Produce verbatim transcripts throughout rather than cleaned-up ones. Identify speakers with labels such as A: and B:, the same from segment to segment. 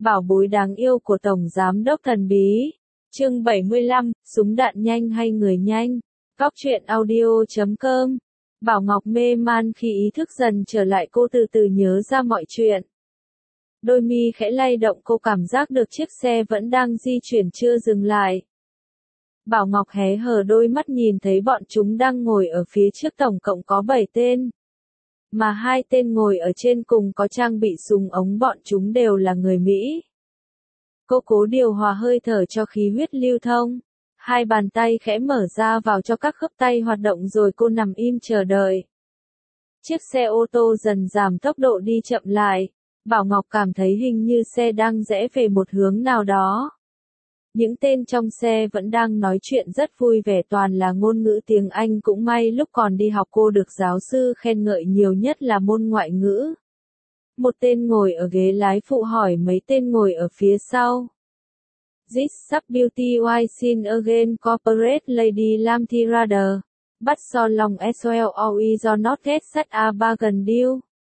A: Bảo bối đáng yêu của Tổng Giám đốc thần bí. Chương bảy mươi lăm, súng đạn nhanh hay người nhanh? Góc truyện audio chấm com. Bảo Ngọc mê man khi ý thức dần trở lại, cô từ từ nhớ ra mọi chuyện. Đôi mi khẽ lay động, cô cảm giác được chiếc xe vẫn đang di chuyển chưa dừng lại. Bảo Ngọc hé hờ đôi mắt nhìn thấy bọn chúng đang ngồi ở phía trước, tổng cộng có bảy tên. Mà hai tên ngồi ở trên cùng có trang bị súng ống, bọn chúng đều là người Mỹ. Cô cố điều hòa hơi thở cho khí huyết lưu thông. Hai bàn tay khẽ mở ra vào cho các khớp tay hoạt động, rồi cô nằm im chờ đợi. Chiếc xe ô tô dần giảm tốc độ đi chậm lại. Bảo Ngọc cảm thấy hình như xe đang rẽ về một hướng nào đó. Những tên trong xe vẫn đang nói chuyện rất vui vẻ, toàn là ngôn ngữ tiếng Anh. Cũng may lúc còn đi học cô được giáo sư khen ngợi nhiều nhất là môn ngoại ngữ. Một tên ngồi ở ghế lái phụ hỏi mấy tên ngồi ở phía sau. This sub beauty why sin again corporate lady Lam Tirada. But so long as well always do not get such a bargain deal.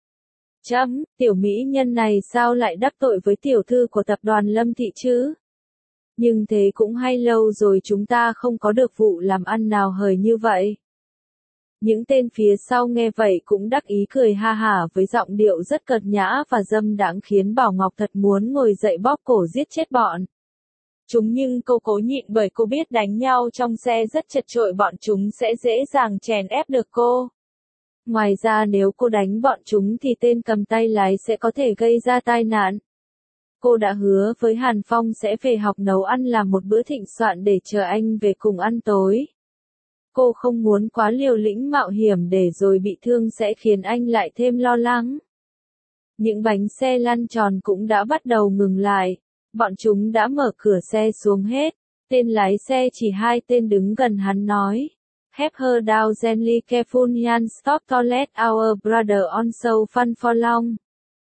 A: Chấm, tiểu mỹ nhân này sao lại đắc tội với tiểu thư của tập đoàn Lâm Thị chứ? Nhưng thế cũng hay, lâu rồi chúng ta không có được vụ làm ăn nào hời như vậy. Những tên phía sau nghe vậy cũng đắc ý cười ha hả với giọng điệu rất cợt nhã và dâm đãng, khiến Bảo Ngọc thật muốn ngồi dậy bóp cổ giết chết bọn chúng, nhưng cô cố nhịn bởi cô biết đánh nhau trong xe rất chật chội, bọn chúng sẽ dễ dàng chèn ép được cô. Ngoài ra nếu cô đánh bọn chúng thì tên cầm tay lái sẽ có thể gây ra tai nạn. Cô đã hứa với Hàn Phong sẽ về học nấu ăn làm một bữa thịnh soạn để chờ anh về cùng ăn tối. Cô không muốn quá liều lĩnh mạo hiểm để rồi bị thương sẽ khiến anh lại thêm lo lắng. Những bánh xe lăn tròn cũng đã bắt đầu ngừng lại. Bọn chúng đã mở cửa xe xuống hết. Tên lái xe chỉ hai tên đứng gần hắn nói. Have her down gently careful and stop to let our brother on so fun for long.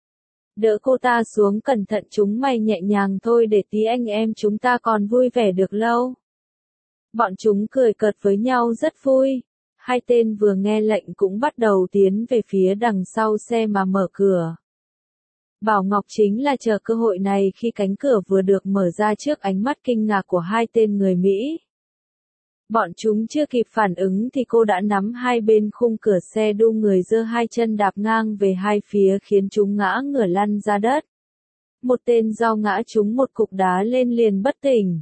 A: Đỡ cô ta xuống cẩn thận, chúng mày nhẹ nhàng thôi để tí anh em chúng ta còn vui vẻ được lâu. Bọn chúng cười cợt với nhau rất vui. Hai tên vừa nghe lệnh cũng bắt đầu tiến về phía đằng sau xe mà mở cửa. Bảo Ngọc chính là chờ cơ hội này, khi cánh cửa vừa được mở ra trước ánh mắt kinh ngạc của hai tên người Mỹ. Bọn chúng chưa kịp phản ứng thì cô đã nắm hai bên khung cửa xe, đu người giơ hai chân đạp ngang về hai phía khiến chúng ngã ngửa lăn ra đất. Một tên do ngã trúng một cục đá lên liền bất tỉnh.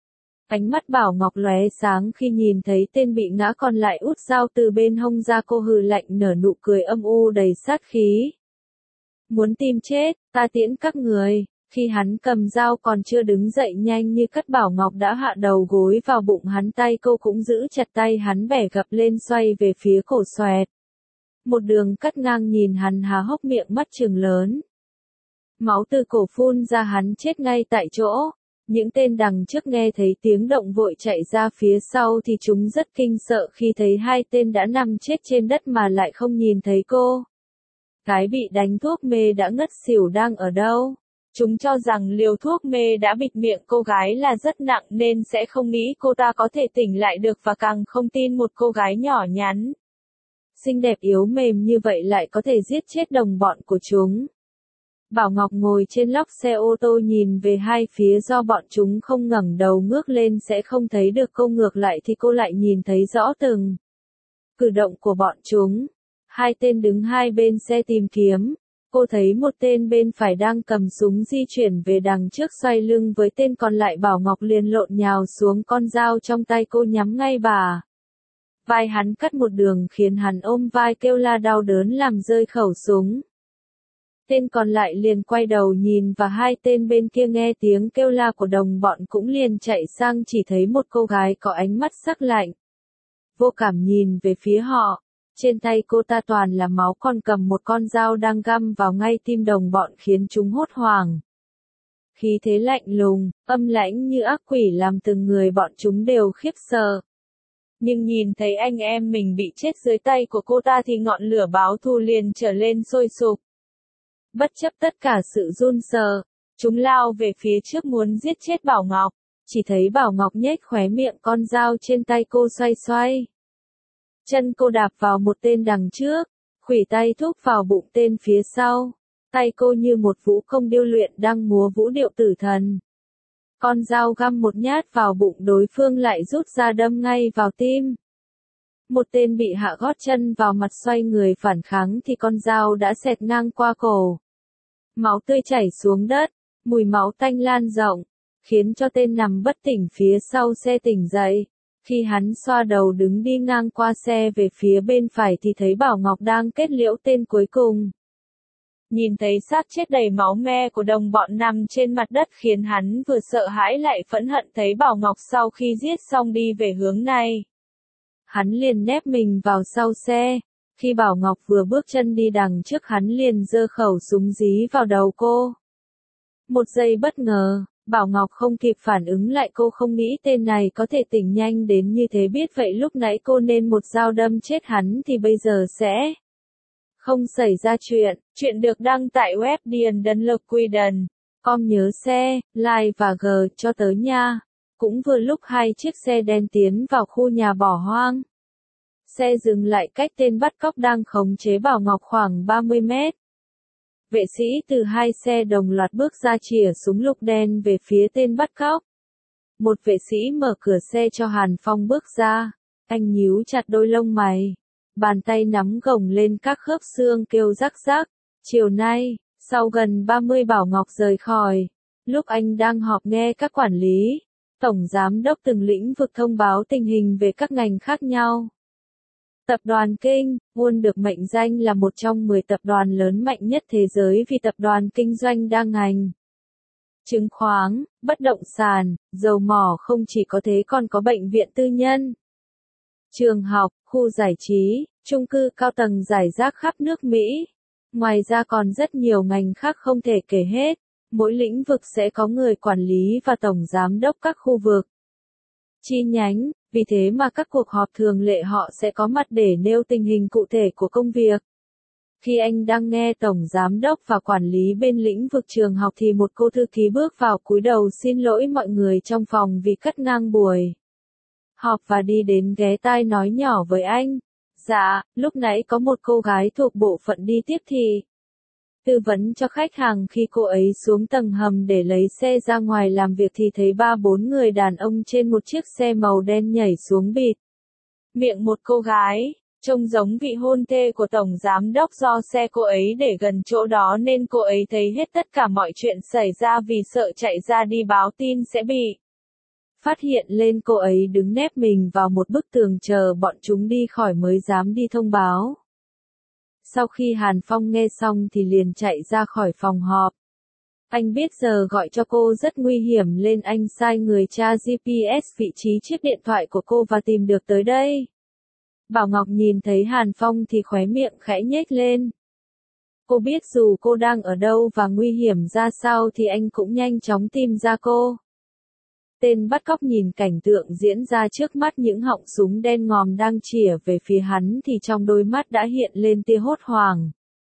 A: Ánh mắt Bảo Ngọc lóe sáng khi nhìn thấy tên bị ngã, còn lại út dao từ bên hông ra, cô hừ lạnh nở nụ cười âm u đầy sát khí. Muốn tìm chết, ta tiễn các người. Khi hắn cầm dao còn chưa đứng dậy nhanh như cắt, Bảo Ngọc đã hạ đầu gối vào bụng hắn, tay cô cũng giữ chặt tay hắn bẻ gập lên xoay về phía cổ xoẹt. Một đường cắt ngang, nhìn hắn há hốc miệng mắt trừng lớn. Máu từ cổ phun ra, hắn chết ngay tại chỗ. Những tên đằng trước nghe thấy tiếng động vội chạy ra phía sau thì chúng rất kinh sợ khi thấy hai tên đã nằm chết trên đất mà lại không nhìn thấy cô. Cái bị đánh thuốc mê đã ngất xỉu đang ở đâu? Chúng cho rằng liều thuốc mê đã bịt miệng cô gái là rất nặng nên sẽ không nghĩ cô ta có thể tỉnh lại được, và càng không tin một cô gái nhỏ nhắn, xinh đẹp yếu mềm như vậy lại có thể giết chết đồng bọn của chúng. Bảo Ngọc ngồi trên lóc xe ô tô nhìn về hai phía, do bọn chúng không ngẩng đầu ngước lên sẽ không thấy được cô, ngược lại thì cô lại nhìn thấy rõ từng cử động của bọn chúng. Hai tên đứng hai bên xe tìm kiếm. Cô thấy một tên bên phải đang cầm súng di chuyển về đằng trước, xoay lưng với tên còn lại. Bảo Ngọc liền lộn nhào xuống, con dao trong tay cô nhắm ngay bà vai hắn, cắt một đường khiến hắn ôm vai kêu la đau đớn làm rơi khẩu súng. Tên còn lại liền quay đầu nhìn, và hai tên bên kia nghe tiếng kêu la của đồng bọn cũng liền chạy sang, chỉ thấy một cô gái có ánh mắt sắc lạnh, vô cảm nhìn về phía họ. Trên tay cô ta toàn là máu, còn cầm một con dao đang găm vào ngay tim đồng bọn khiến chúng hốt hoảng. Khí thế lạnh lùng, âm lãnh như ác quỷ làm từng người bọn chúng đều khiếp sợ. Nhưng nhìn thấy anh em mình bị chết dưới tay của cô ta thì ngọn lửa báo thù liền trở lên sôi sục. Bất chấp tất cả sự run sợ, chúng lao về phía trước muốn giết chết Bảo Ngọc. Chỉ thấy Bảo Ngọc nhếch khóe miệng, con dao trên tay cô xoay xoay. Chân cô đạp vào một tên đằng trước, khuỷu tay thúc vào bụng tên phía sau. tay cô như một vũ công điêu luyện đang múa vũ điệu tử thần. Con dao găm một nhát vào bụng đối phương lại rút ra đâm ngay vào tim. Một tên bị hạ gót chân vào mặt xoay người phản kháng thì con dao đã xẹt ngang qua cổ. Máu tươi chảy xuống đất, mùi máu tanh lan rộng, khiến cho tên nằm bất tỉnh phía sau xe tỉnh dậy. Khi hắn xoa đầu đứng đi ngang qua xe về phía bên phải thì thấy Bảo Ngọc đang kết liễu tên cuối cùng. Nhìn thấy xác chết đầy máu me của đồng bọn nằm trên mặt đất khiến hắn vừa sợ hãi lại phẫn hận thấy Bảo Ngọc sau khi giết xong đi về hướng này. Hắn liền nép mình vào sau xe. Khi Bảo Ngọc vừa bước chân đi đằng trước hắn liền giơ khẩu súng dí vào đầu cô. Một giây bất ngờ, Bảo Ngọc không kịp phản ứng lại, cô không nghĩ tên này có thể tỉnh nhanh đến như thế, biết vậy lúc nãy cô nên một dao đâm chết hắn thì bây giờ sẽ không xảy ra chuyện. Chuyện được đăng tại web Điền Đấn Lực Quy Đần. Com nhớ xe, like và G cho tới nha. Cũng vừa lúc hai chiếc xe đen tiến vào khu nhà bỏ hoang. Xe dừng lại cách tên bắt cóc đang khống chế Bảo Ngọc khoảng ba mươi mét. Vệ sĩ từ hai xe đồng loạt bước ra chỉa súng lục đen về phía tên bắt cóc. Một vệ sĩ mở cửa xe cho Hàn Phong bước ra. Anh nhíu chặt đôi lông mày. Bàn tay nắm gồng lên các khớp xương kêu rắc rắc. Chiều nay, sau gần ba mươi Bảo Ngọc rời khỏi. Lúc anh đang họp nghe các quản lý, tổng giám đốc từng lĩnh vực thông báo tình hình về các ngành khác nhau. Tập đoàn Kinh, Won được mệnh danh là một trong mười tập đoàn lớn mạnh nhất thế giới vì tập đoàn kinh doanh đa ngành. Chứng khoán, bất động sản, dầu mỏ không chỉ có thế còn có bệnh viện tư nhân, trường học, khu giải trí, chung cư cao tầng rải rác khắp nước Mỹ. Ngoài ra còn rất nhiều ngành khác không thể kể hết. Mỗi lĩnh vực sẽ có người quản lý và tổng giám đốc các khu vực, chi nhánh, vì thế mà các cuộc họp thường lệ họ sẽ có mặt để nêu tình hình cụ thể của công việc. Khi anh đang nghe tổng giám đốc và quản lý bên lĩnh vực trường học thì một cô thư ký bước vào cúi đầu xin lỗi mọi người trong phòng vì cắt ngang buổi họp và đi đến ghé tai nói nhỏ với anh. Dạ, lúc nãy có một cô gái thuộc bộ phận đi tiếp thì tư vấn cho khách hàng, khi cô ấy xuống tầng hầm để lấy xe ra ngoài làm việc thì thấy ba bốn người đàn ông trên một chiếc xe màu đen nhảy xuống bịt miệng một cô gái, trông giống vị hôn thê của tổng giám đốc. Do xe cô ấy để gần chỗ đó nên cô ấy thấy hết tất cả mọi chuyện xảy ra, vì sợ chạy ra đi báo tin sẽ bị phát hiện lên, cô ấy đứng nép mình vào một bức tường chờ bọn chúng đi khỏi mới dám đi thông báo. Sau khi Hàn Phong nghe xong thì liền chạy ra khỏi phòng họp. Anh biết giờ gọi cho cô rất nguy hiểm nên anh sai người tra giê pê ét vị trí chiếc điện thoại của cô và tìm được tới đây. Bảo Ngọc nhìn thấy Hàn Phong thì khóe miệng khẽ nhếch lên. Cô biết dù cô đang ở đâu và nguy hiểm ra sao thì anh cũng nhanh chóng tìm ra cô. Tên bắt cóc nhìn cảnh tượng diễn ra trước mắt, những họng súng đen ngòm đang chĩa về phía hắn thì trong đôi mắt đã hiện lên tia hốt hoảng.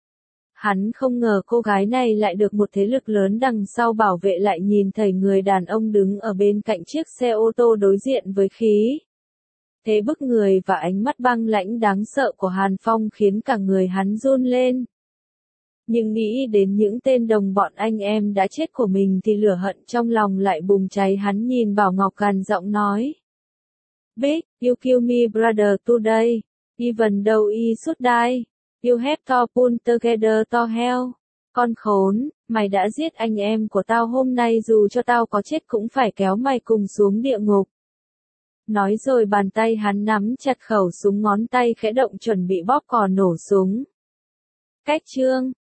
A: Hắn không ngờ cô gái này lại được một thế lực lớn đằng sau bảo vệ, lại nhìn thấy người đàn ông đứng ở bên cạnh chiếc xe ô tô đối diện với khí thế bức người và ánh mắt băng lãnh đáng sợ của Hàn Phong khiến cả người hắn run lên. Nhưng nghĩ đến những tên đồng bọn anh em đã chết của mình thì lửa hận trong lòng lại bùng cháy. Hắn nhìn Bảo Ngọc gằn giọng nói. Big, you kill me brother today, even though I should die, you have to pull together to hell. Con khốn, mày đã giết anh em của tao, hôm nay dù cho tao có chết cũng phải kéo mày cùng xuống địa ngục. Nói rồi bàn tay hắn nắm chặt khẩu súng, ngón tay khẽ động chuẩn bị bóp cò nổ súng. Cách chương